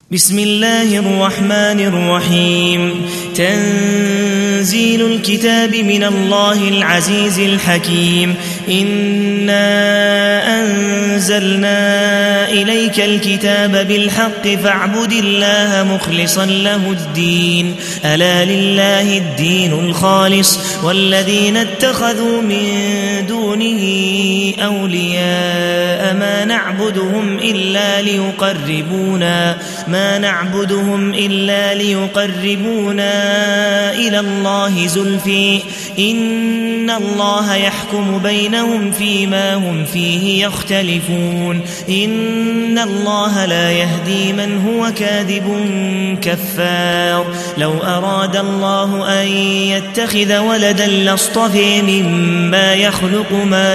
بسم الله الرحمن الرحيم. تنزيل الكتاب من الله العزيز الحكيم. إنا أنزلنا إليك الكتاب بالحق فاعبد الله مخلصا له الدين. ألا لله الدين الخالص والذين اتخذوا من دونه أولياء ما نعبدهم إلا ليقربونا إلى الله زلفي إن الله يحكم بينهم فيما هم فيه يختلفون. إن الله لا يهدي من هو كاذب كفار. لو أراد الله أن يتخذ ولدا لاصطفى مما يخلق ما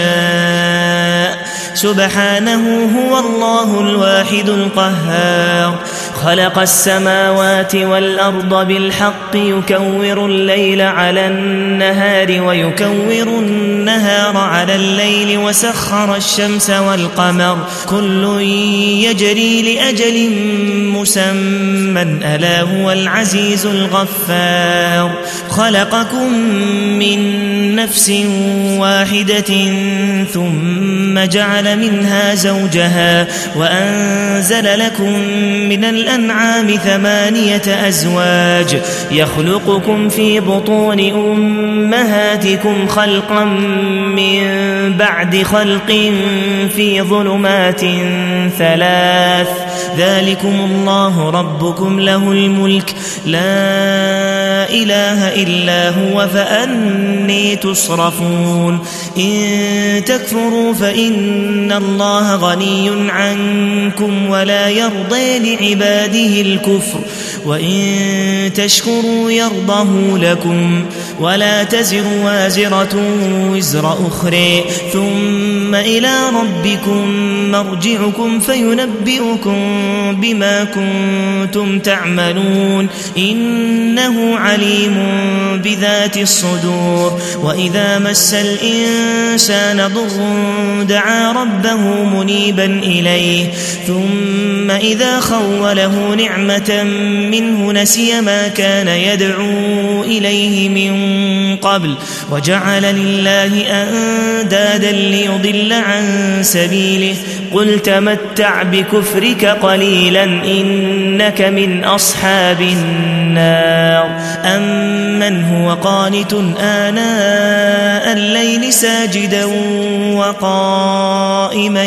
يشاء سبحانه هو الله الواحد القهار. خلق السماوات والأرض بالحق يكور الليل على النهار ويكور النهار على الليل وسخر الشمس والقمر كل يجري لأجل مسمى ألا هو العزيز الغفار. خلقكم من نفس واحدة ثم جعل منها زوجها وأنزل لكم من الأنعام 8 أزواج يخلقكم في بطون أمهاتكم خلقا من بعد خلق في ظلمات 3 ذلكم الله ربكم له الملك لا إله إلا هو فأني تصرفون. إن تكفروا فإن الله غني عنكم ولا يرضى لعباده الكفر وإن تشكروا يرضه لكم ولا تزر وازرة وزر أخرى ثم إلى ربكم مرجعكم فينبئكم بما كنتم تعملون إنه عليم بذات الصدور. وإذا مس الإنسان ضر دعا ربه منيبا إليه ثم إذا خوله نعمة منه نسي ما كان يدعو إليه من قبل وجعل لله أندادا ليضل عن سبيله قل تمتع بكفرك قليلا إنك من أصحاب النار. أمن هو قانت آناء الليل ساجدا وقائما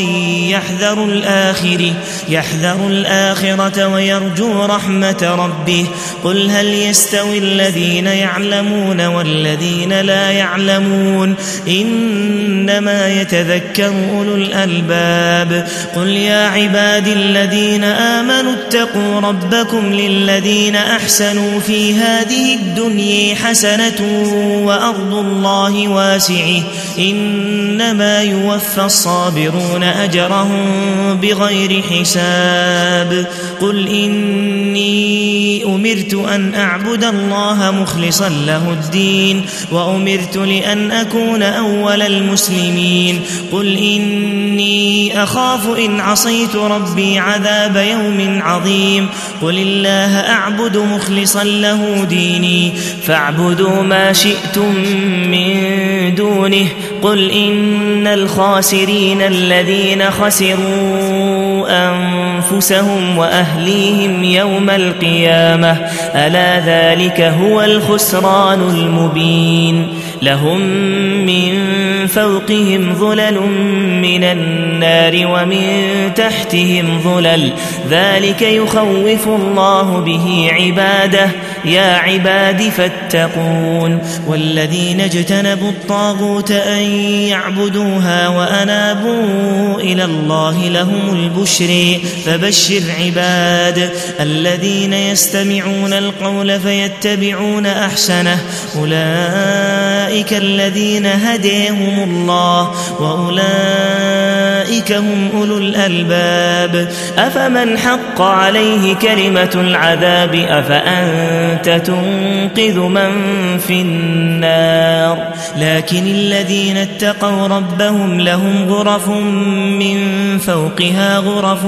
يحذر الآخرة ويرجو رحمة ربه قل هل يستوي الذين يعلمون والذين لا يعلمون إنما يتذكر أولو الألباب. قل يا عبادي الذين آمنوا اتقوا ربكم للذين أحسنوا في هذه الدنيا حسنة وأرض الله واسعة إنما يوفى الصابرون أجرهم بغير حساب. قل إني أمرت أن أعبد الله مخلصا له الدين وأمرت لأن أكون أول المسلمين. قل إني أخاف إن عصيت ربي عذاب يوم عظيم. قل الله أعبد مخلصا له ديني فاعبدوا ما شئتم من دونه. قل إن الخاسرين الذين خسروا أنفسهم وأهليهم يوم القيامة ألا ذلك هو الخسران المبين. لهم من فوقهم ظلل من النار ومن تحتهم ظلل ذلك يخوف الله به عباده يا عباد فاتقون. والذين اجتنبوا الطاغوت أن يعبدوها وأنابوا إلى الله لهم البشر فبشر عباد الذين يستمعون القول فيتبعون أحسنه أولئك الذين هديهم الله وأولئك أولئك هم أولو الألباب أفمن حق عليه كلمة العذاب أفأنت تنقذ من في النار لكن الذين اتقوا ربهم لهم غرف من فوقها غرف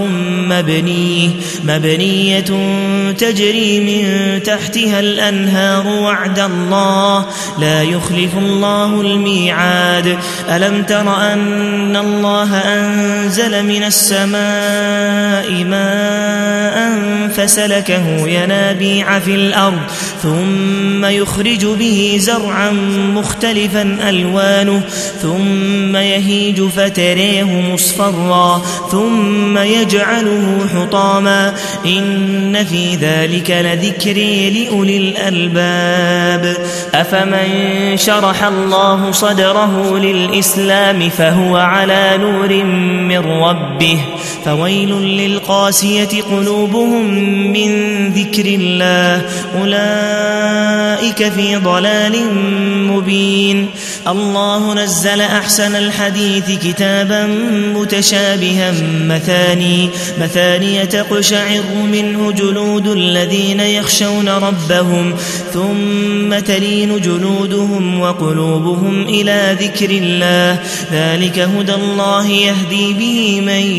مبنية تجري من تحتها الأنهار وعد الله لا يخلف الله الميعاد ألم تر أن الله أنزل من السماء ماء فسلكه ينابيع في الأرض ثم يخرج به زرعا مختلفا ألوانه ثم يهيج فتريه مصفرا ثم يجعله حطاما إن في ذلك لذكر لأولي الألباب أفمن شرح الله صدره للإسلام فهو على نور من ربه فويل للقاسية قلوبهم من ذكر الله أولئك في ضلال مبين الله نزل أحسن الحديث كتابا متشابها مثانية تقشعر منه جلود الذين يخشون ربهم ثم تلين جلودهم وقلوبهم إلى ذكر الله ذلك هدى الله يهدي به من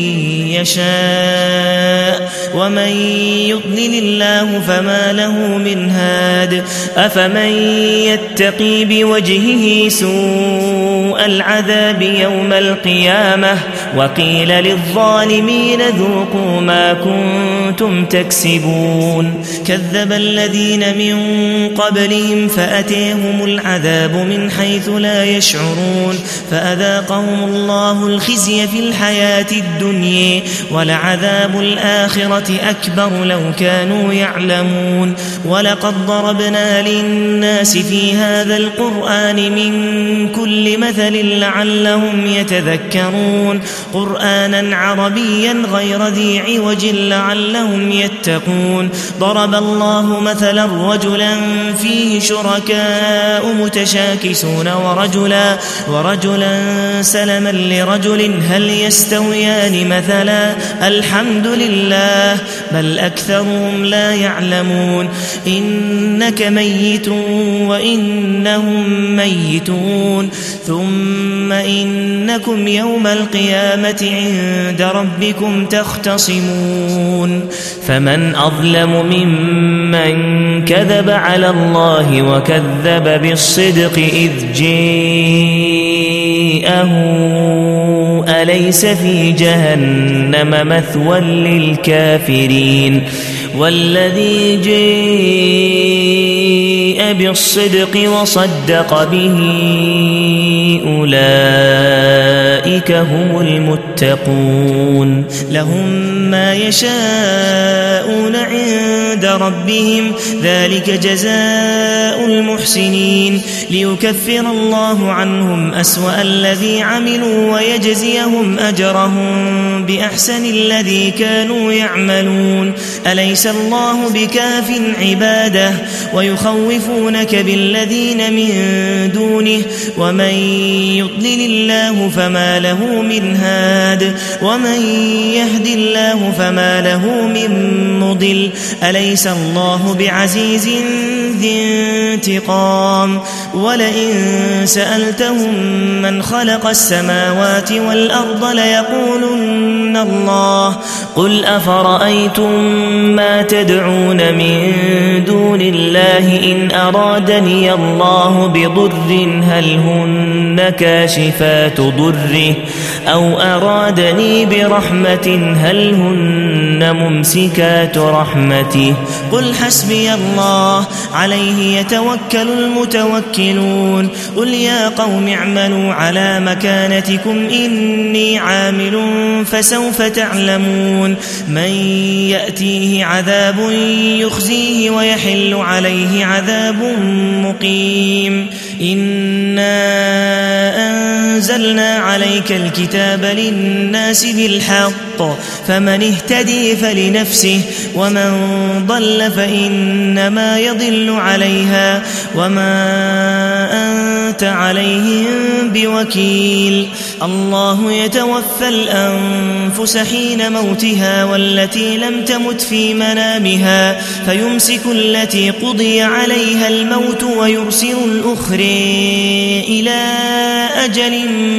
يشاء ومن يضلل الله فما له من هاد أفمن يتقي بوجهه سوء العذاب يوم القيامة وقيل للظالمين ذوقوا ما كنتم تكسبون كذب الذين من قبلهم فأتيهم العذاب من حيث لا يشعرون فأذاقهم الله الخزي في الحياة الدنيا ولعذاب الآخرة أكبر لو كانوا يعلمون ولقد ضربنا للناس في هذا القرآن من كل مثل لعلهم يتذكرون قرآنا عربيا غير ذي عوج لعلهم يتقون ضرب الله مثلا رجلا فيه شركاء متشاكسون ورجلا سلما لرجل هل يستويان مثلا الحمد لله بل أكثرهم لا يعلمون إنك ميت وإنهم ميتون ثم إنكم يوم القيامة عند ربكم تختصمون فمن أظلم ممن كذب على الله وكذب بالصدق إذ جاءه أليس في جهنم مثوى للكافرين والذي جاء بالصدق وصدق به أولئك هم المتقون لهم ما يشاءون عند ربهم ذلك جزاء المحسنين ليكفر الله عنهم أسوأ الذي عملوا ويجزيهم أجرهم بأحسن الذي كانوا يعملون أليس الله بكاف عباده ويخوفونك بالذين من دونه ومن يضلل الله فما له من هاد ومن يهد الله فما له من مضل أليس الله بعزيز ذي انتقام ولئن سألتهم من خلق السماوات والأرض ليقولن الله قل أفرأيتم ما تدعون من دون الله إن أرادني الله بضر هل هن كاشفات ضره أو أرادني برحمة هل هن ممسكات رحمته قل حسبي الله عليه يتوكل المتوكلون قل يا قوم اعملوا على مكانتكم إني عامل فسوف تعلمون من يأتيه عذاب يخزيه ويحل عليه عذاب مقيم إنا أنزلنا عليك الكتاب للناس بالحق فمن اهتدي فلنفسه ومن ضل فإنما يضل عليها وما أنت عليهم بوكيل الله يتوفى الأنفس حين موتها والتي لم تمت في منامها فيمسك التي قضي عليها الموت ويرسل الأخرى إلى أجل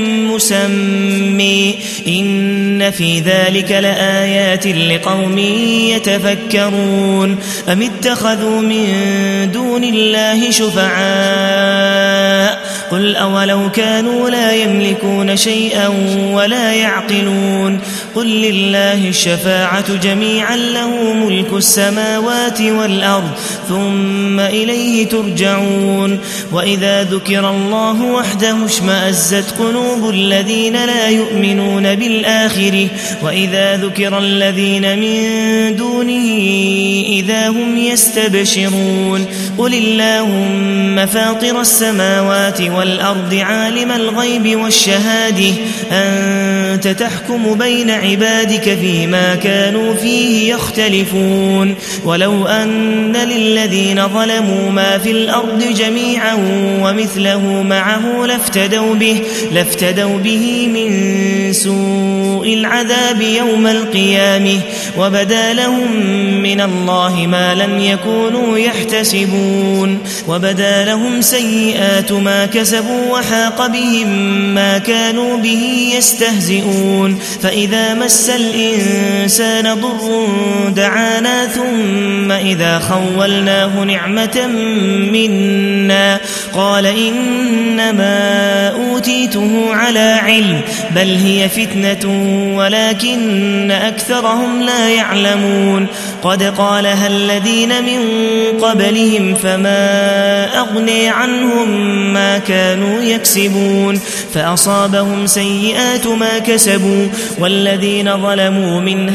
مسمى إن في ذلك لآيات لقوم يتفكرون أم اتخذوا من دون الله شفعاء قل أولو كانوا لا يملكون شيئا ولا يعقلون قل لله الشفاعة جميعا له ملك السماوات والأرض ثم إليه ترجعون وإذا ذكر الله وحده اشمأزت قلوب الذين لا يؤمنون بالآخرة وإذا ذكر الذين من دونه إذا هم يستبشرون قل اللهم فاطر السماوات والأرض عالم الغيب والشهادة أنت تحكم بين عبادك فيما كانوا فيه يختلفون ولو أن للذين ظلموا ما في الأرض جميعا ومثله معه لافتدوا به من سوء العذاب يوم القيامة وبدا لهم من الله ما لم يكونوا يحتسبون وبدا لهم سيئات ما كسبوا وحاق بهم ما كانوا به يستهزئون فإذا مس الإنسان ضر دعانا ثم إذا خولناه نعمة منا قال إنما أوتيته على علم بل هي فتنة ولكن أكثرهم لا يعلمون قد قالها الذين من قبلهم فما أغني عنهم ما كانوا يكسبون فأصابهم سيئات ما كسبوا والذين ظلموا من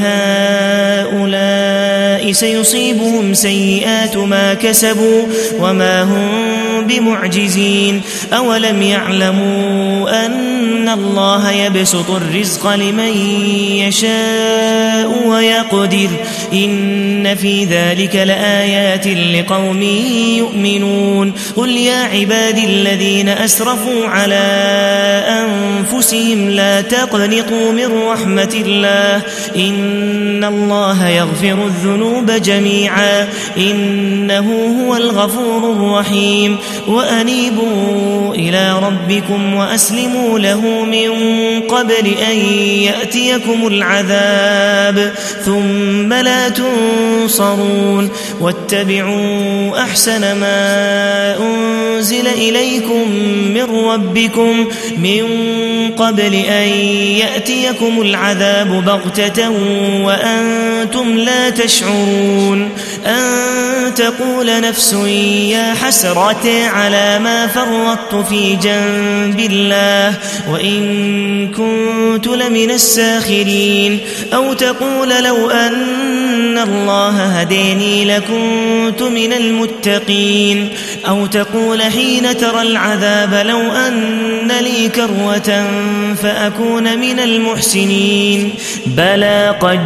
هؤلاء سيصيبهم سيئات ما كسبوا وما هم بمعجزين أولم يعلموا أن الله يبسط الرزق لمن يشاء ويقدر إن في ذلك لآيات لقوم يؤمنون قل يا عبادي الذين أسرفوا على أنفسهم لا تقنطوا من رحمة الله إن الله يغفر الذنوب جميعا إنه هو الغفور الرحيم وأنيبوا إلى ربكم وأسلموا له من قبل أن يأتيكم العذاب ثم لا تنصرون واتبعوا أحسن ما أنزل إليكم من ربكم من قبل أن يأتيكم العذاب بغتة وأنتم لا تشعرون أن تقول نفس يا حسرة على ما فرطت في جنب الله وإن كنت لمن الساخرين أو تقول لو أن الله هديني لكنت من المتقين أو تقول حين ترى العذاب لو أن لي كروة فأكون من المحسنين بلى قد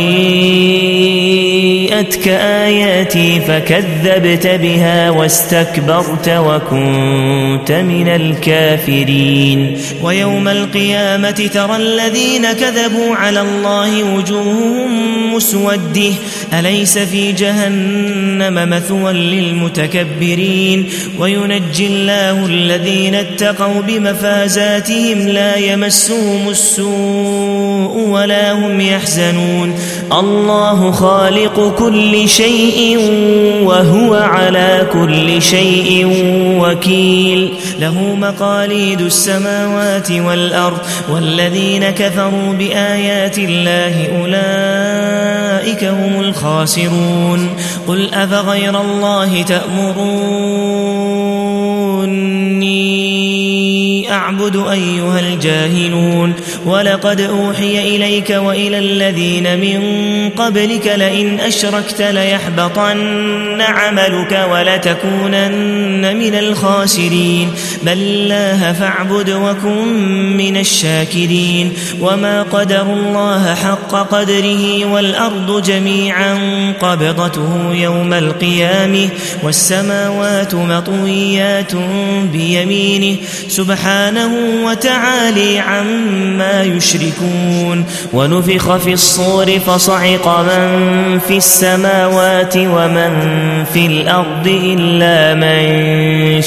جيءتك آياتي فكذبت بها واستكبرت وكنت من الكافرين ويوم القيامة ترى الذين كذبوا على الله وجوههم مسودة أليس في جهنم مثوى للمتكبرين وينجي الله الذين اتقوا بمفازاتهم لا يمسهم السوء ولا هم يحزنون الله خالق كل شيء وهو على كل شيء وكيل له مقاليد السماوات والأرض والذين كفروا بآيات الله أولئك هم الخاسرون قل أفغير الله تأمروني أعبد أيها الجاهلون ولقد أوحي إليك وإلى الذين من قبلك لئن أشركت ليحبطن عملك ولتكونن من الخاسرين بل الله فاعبد وكن من الشاكرين وما قدر الله حق قدره والأرض جميعا قبضته يوم القيامة والسماوات مطويات بيمينه سبحانه وتعالى عما يشركون ونفخ في الصور فصعق من في السماوات ومن في الأرض إلا من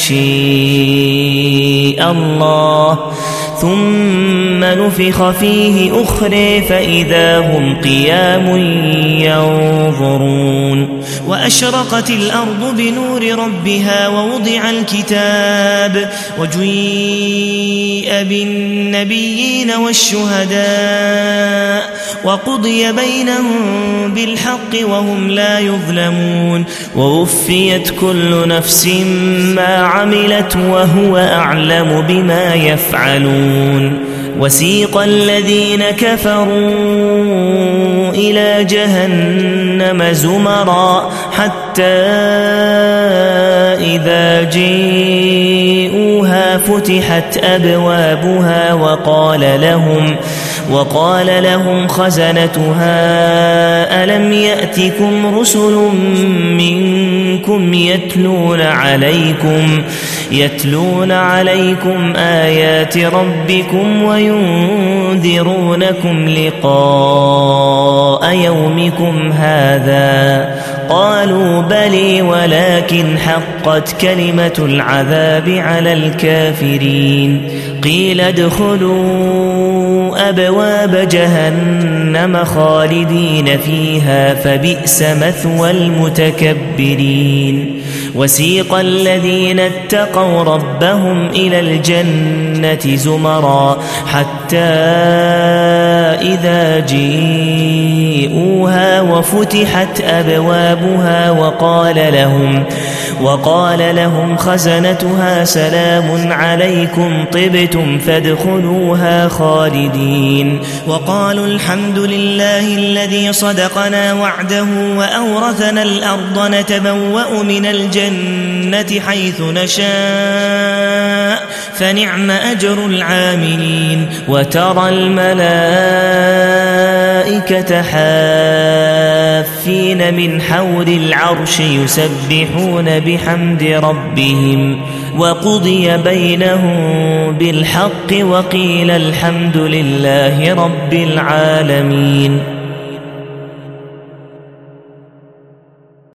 شاء الله ثم نفخ فيه أخرى فإذا هم قيام ينظرون وأشرقت الأرض بنور ربها ووضع الكتاب وجيء بالنبيين والشهداء وقضي بينهم بالحق وهم لا يظلمون ووفيت كل نفس ما عملت وهو أعلم بما يفعلون وسيق الذين كفروا إلى جهنم زمرا حتى إذا جاءوها فتحت أبوابها وقال لهم خزنتها ألم يأتكم رسل منكم يتلون عليكم آيات ربكم وينذرونكم لقاء يومكم هذا قالوا بلي ولكن حقت كلمة العذاب على الكافرين قيل ادخلوا أبواب جهنم خالدين فيها فبئس مثوى المتكبرين وسيق الذين اتقوا ربهم إلى الجنة زمرا حتى إذا جاءوها وفتحت أبوابها وقال لهم خزنتها سلام عليكم طبتم فادخلوها خالدين وقالوا الحمد لله الذي صدقنا وعده وأورثنا الأرض نتبوأ من الجنة حيث نشاء فنعم أجر العاملين وترى الملائكة حافين من حول العرش يسبحون بحمد ربهم وقضي بينهم بالحق وقيل الحمد لله رب العالمين